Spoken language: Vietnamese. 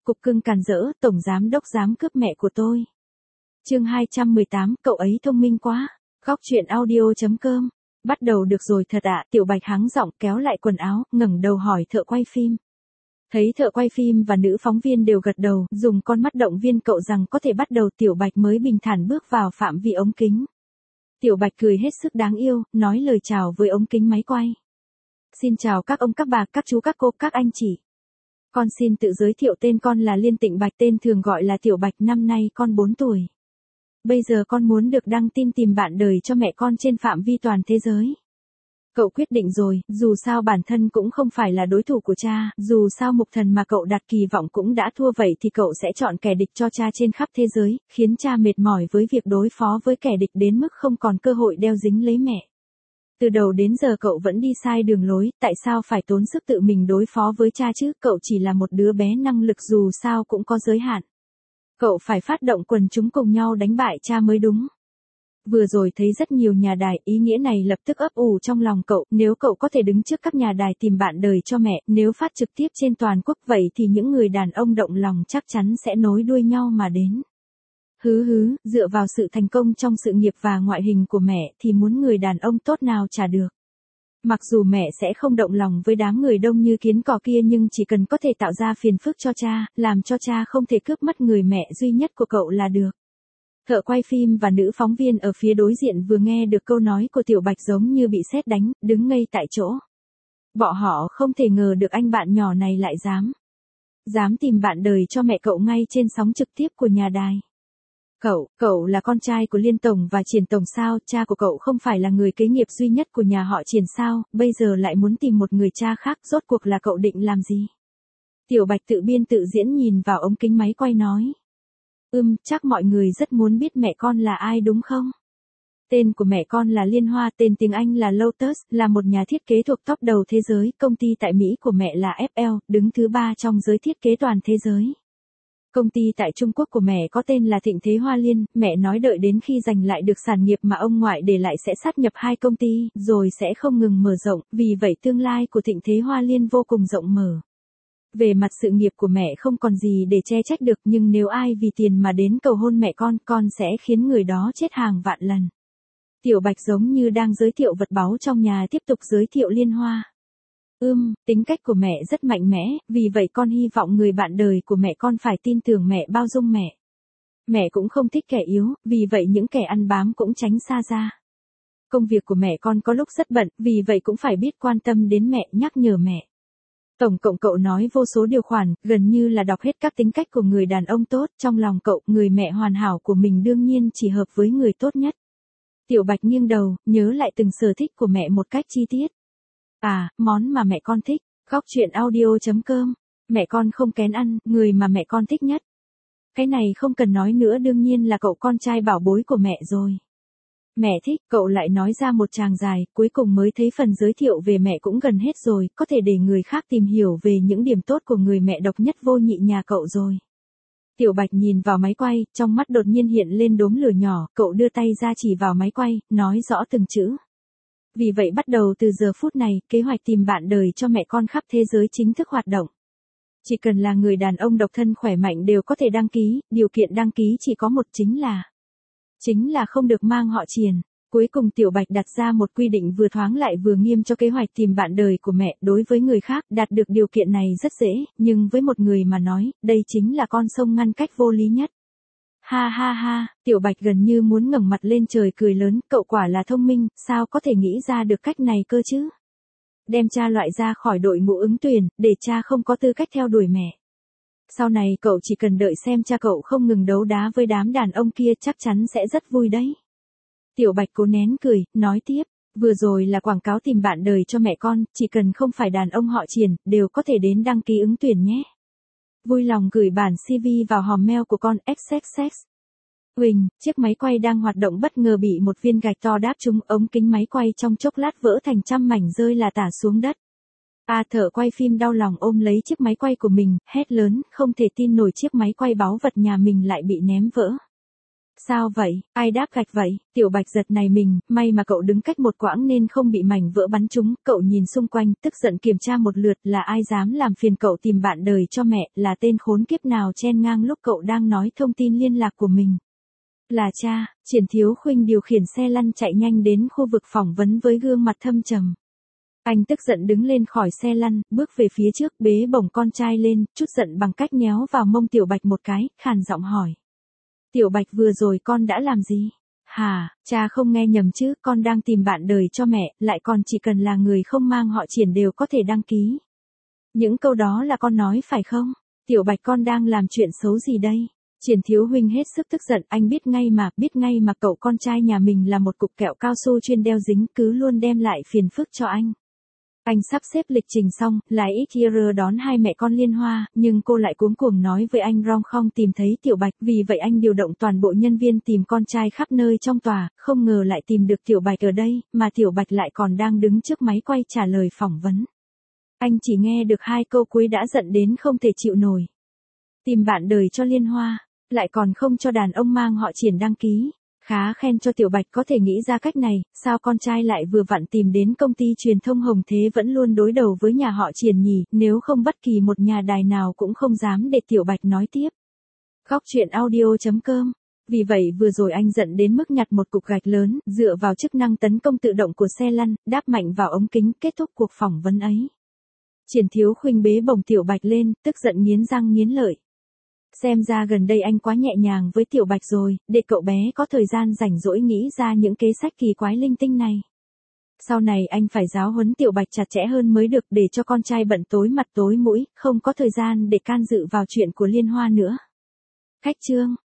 cục cưng càn rỡ, tổng giám đốc dám cướp mẹ của tôi. Chương 218, cậu ấy thông minh quá. Góc truyện audio.com. Bắt đầu được rồi thật ạ, Tiểu Bạch hắng giọng kéo lại quần áo, ngẩng đầu hỏi thợ quay phim. Thấy thợ quay phim và nữ phóng viên đều gật đầu, dùng con mắt động viên cậu rằng có thể bắt đầu, Tiểu Bạch mới bình thản bước vào phạm vi ống kính. Tiểu Bạch cười hết sức đáng yêu, nói lời chào với ống kính máy quay. Xin chào các ông các bà, các chú các cô, các anh chị. Con xin tự giới thiệu tên con là Liên Tịnh Bạch, tên thường gọi là Tiểu Bạch, năm nay con 4 tuổi. Bây giờ con muốn được đăng tin tìm bạn đời cho mẹ con trên phạm vi toàn thế giới. Cậu quyết định rồi, dù sao bản thân cũng không phải là đối thủ của cha, dù sao mục thần mà cậu đặt kỳ vọng cũng đã thua, vậy thì cậu sẽ chọn kẻ địch cho cha trên khắp thế giới, khiến cha mệt mỏi với việc đối phó với kẻ địch đến mức không còn cơ hội đeo dính lấy mẹ. Từ đầu đến giờ cậu vẫn đi sai đường lối, tại sao phải tốn sức tự mình đối phó với cha chứ, cậu chỉ là một đứa bé, năng lực dù sao cũng có giới hạn. Cậu phải phát động quần chúng cùng nhau đánh bại cha mới đúng. Vừa rồi thấy rất nhiều nhà đài, ý nghĩa này lập tức ấp ủ trong lòng cậu, nếu cậu có thể đứng trước các nhà đài tìm bạn đời cho mẹ, nếu phát trực tiếp trên toàn quốc, vậy thì những người đàn ông động lòng chắc chắn sẽ nối đuôi nhau mà đến. Dựa vào sự thành công trong sự nghiệp và ngoại hình của mẹ thì muốn người đàn ông tốt nào chả được. Mặc dù mẹ sẽ không động lòng với đám người đông như kiến cò kia, nhưng chỉ cần có thể tạo ra phiền phức cho cha, làm cho cha không thể cướp mất người mẹ duy nhất của cậu là được. Thợ quay phim và nữ phóng viên ở phía đối diện vừa nghe được câu nói của Tiểu Bạch giống như bị sét đánh, đứng ngây tại chỗ. Bọn họ không thể ngờ được anh bạn nhỏ này lại dám tìm bạn đời cho mẹ cậu ngay trên sóng trực tiếp của nhà đài. Cậu là con trai của Liên Tổng và Triển Tổng sao, cha của cậu không phải là người kế nghiệp duy nhất của nhà họ Triển sao, bây giờ lại muốn tìm một người cha khác, rốt cuộc là cậu định làm gì? Tiểu Bạch tự biên tự diễn nhìn vào ống kính máy quay nói. Chắc mọi người rất muốn biết mẹ con là ai đúng không? Tên của mẹ con là Liên Hoa, tên tiếng Anh là Lotus, là một nhà thiết kế thuộc top đầu thế giới, công ty tại Mỹ của mẹ là FL, đứng thứ 3 trong giới thiết kế toàn thế giới. Công ty tại Trung Quốc của mẹ có tên là Thịnh Thế Hoa Liên, mẹ nói đợi đến khi giành lại được sản nghiệp mà ông ngoại để lại sẽ sát nhập hai công ty, rồi sẽ không ngừng mở rộng, vì vậy tương lai của Thịnh Thế Hoa Liên vô cùng rộng mở. Về mặt sự nghiệp của mẹ không còn gì để che trách được, nhưng nếu ai vì tiền mà đến cầu hôn mẹ con sẽ khiến người đó chết hàng vạn lần. Tiểu Bạch giống như đang giới thiệu vật báu trong nhà tiếp tục giới thiệu Liên Hoa. Tính cách của mẹ rất mạnh mẽ, vì vậy con hy vọng người bạn đời của mẹ con phải tin tưởng mẹ, bao dung mẹ. Mẹ cũng không thích kẻ yếu, vì vậy những kẻ ăn bám cũng tránh xa ra. Công việc của mẹ con có lúc rất bận, vì vậy cũng phải biết quan tâm đến mẹ, nhắc nhở mẹ. Tổng cộng cậu nói vô số điều khoản, gần như là đọc hết các tính cách của người đàn ông tốt, trong lòng cậu, người mẹ hoàn hảo của mình đương nhiên chỉ hợp với người tốt nhất. Tiểu Bạch nghiêng đầu, nhớ lại từng sở thích của mẹ một cách chi tiết. Món mà mẹ con thích, góc truyện audio.com, mẹ con không kén ăn, người mà mẹ con thích nhất. Cái này không cần nói nữa, đương nhiên là cậu con trai bảo bối của mẹ rồi. Mẹ thích, cậu lại nói ra một tràng dài, cuối cùng mới thấy phần giới thiệu về mẹ cũng gần hết rồi, có thể để người khác tìm hiểu về những điểm tốt của người mẹ độc nhất vô nhị nhà cậu rồi. Tiểu Bạch nhìn vào máy quay, trong mắt đột nhiên hiện lên đốm lửa nhỏ, cậu đưa tay ra chỉ vào máy quay, nói rõ từng chữ. Vì vậy bắt đầu từ giờ phút này, kế hoạch tìm bạn đời cho mẹ con khắp thế giới chính thức hoạt động. Chỉ cần là người đàn ông độc thân khỏe mạnh đều có thể đăng ký, điều kiện đăng ký chỉ có một, chính là không được mang họ Triển. Cuối cùng Tiểu Bạch đặt ra một quy định vừa thoáng lại vừa nghiêm cho kế hoạch tìm bạn đời của mẹ, đối với người khác đạt được điều kiện này rất dễ, nhưng với một người mà nói, đây chính là con sông ngăn cách vô lý nhất. Ha, Tiểu Bạch gần như muốn ngẩng mặt lên trời cười lớn, cậu quả là thông minh, sao có thể nghĩ ra được cách này cơ chứ? Đem cha loại ra khỏi đội ngũ ứng tuyển, để cha không có tư cách theo đuổi mẹ. Sau này cậu chỉ cần đợi xem cha cậu không ngừng đấu đá với đám đàn ông kia, chắc chắn sẽ rất vui đấy. Tiểu Bạch cố nén cười, nói tiếp, vừa rồi là quảng cáo tìm bạn đời cho mẹ con, chỉ cần không phải đàn ông họ Triển, đều có thể đến đăng ký ứng tuyển nhé. Vui lòng gửi bản CV vào hòm mail của con XXX. Huỳnh, chiếc máy quay đang hoạt động bất ngờ bị một viên gạch to đáp trúng, ống kính máy quay trong chốc lát vỡ thành trăm mảnh rơi là tả xuống đất. Thợ quay phim đau lòng ôm lấy chiếc máy quay của mình, hét lớn, không thể tin nổi chiếc máy quay báu vật nhà mình lại bị ném vỡ. Sao vậy, ai đáp gạch vậy, Tiểu Bạch giật này mình, may mà cậu đứng cách một quãng nên không bị mảnh vỡ bắn trúng, cậu nhìn xung quanh, tức giận kiểm tra một lượt là ai dám làm phiền cậu tìm bạn đời cho mẹ, là tên khốn kiếp nào chen ngang lúc cậu đang nói thông tin liên lạc của mình. Là cha, Triển Thiếu Khuynh điều khiển xe lăn chạy nhanh đến khu vực phỏng vấn với gương mặt thâm trầm. Anh tức giận đứng lên khỏi xe lăn, bước về phía trước bế bổng con trai lên, chút giận bằng cách nhéo vào mông Tiểu Bạch một cái, khàn giọng hỏi. Tiểu Bạch vừa rồi con đã làm gì? Hả, cha không nghe nhầm chứ, con đang tìm bạn đời cho mẹ, lại còn chỉ cần là người không mang họ Triển đều có thể đăng ký. Những câu đó là con nói phải không? Tiểu Bạch con đang làm chuyện xấu gì đây? Triển Thiếu Huynh hết sức tức giận, anh biết ngay mà cậu con trai nhà mình là một cục kẹo cao su chuyên đeo dính, cứ luôn đem lại phiền phức cho anh. Anh sắp xếp lịch trình xong, lái XR đón hai mẹ con Liên Hoa, nhưng cô lại cuống cuồng nói với anh Rong không tìm thấy Tiểu Bạch, vì vậy anh điều động toàn bộ nhân viên tìm con trai khắp nơi trong tòa, không ngờ lại tìm được Tiểu Bạch ở đây, mà Tiểu Bạch lại còn đang đứng trước máy quay trả lời phỏng vấn. Anh chỉ nghe được 2 câu cuối đã giận đến không thể chịu nổi. Tìm bạn đời cho Liên Hoa, lại còn không cho đàn ông mang họ Triển đăng ký. Khá khen cho Tiểu Bạch có thể nghĩ ra cách này, sao con trai lại vừa vặn tìm đến công ty truyền thông Hồng Thế vẫn luôn đối đầu với nhà họ Triển nhỉ, nếu không bất kỳ một nhà đài nào cũng không dám để Tiểu Bạch nói tiếp. Góc truyện audio.com. Vì vậy vừa rồi anh giận đến mức nhặt một cục gạch lớn, dựa vào chức năng tấn công tự động của xe lăn, đáp mạnh vào ống kính, kết thúc cuộc phỏng vấn ấy. Triển Thiếu Khuynh bế bổng Tiểu Bạch lên, tức giận nghiến răng nghiến lợi. Xem ra gần đây anh quá nhẹ nhàng với Tiểu Bạch rồi, để cậu bé có thời gian rảnh rỗi nghĩ ra những kế sách kỳ quái linh tinh này. Sau này anh phải giáo huấn Tiểu Bạch chặt chẽ hơn mới được, để cho con trai bận tối mặt tối mũi, không có thời gian để can dự vào chuyện của Liên Hoa nữa. Khách chương.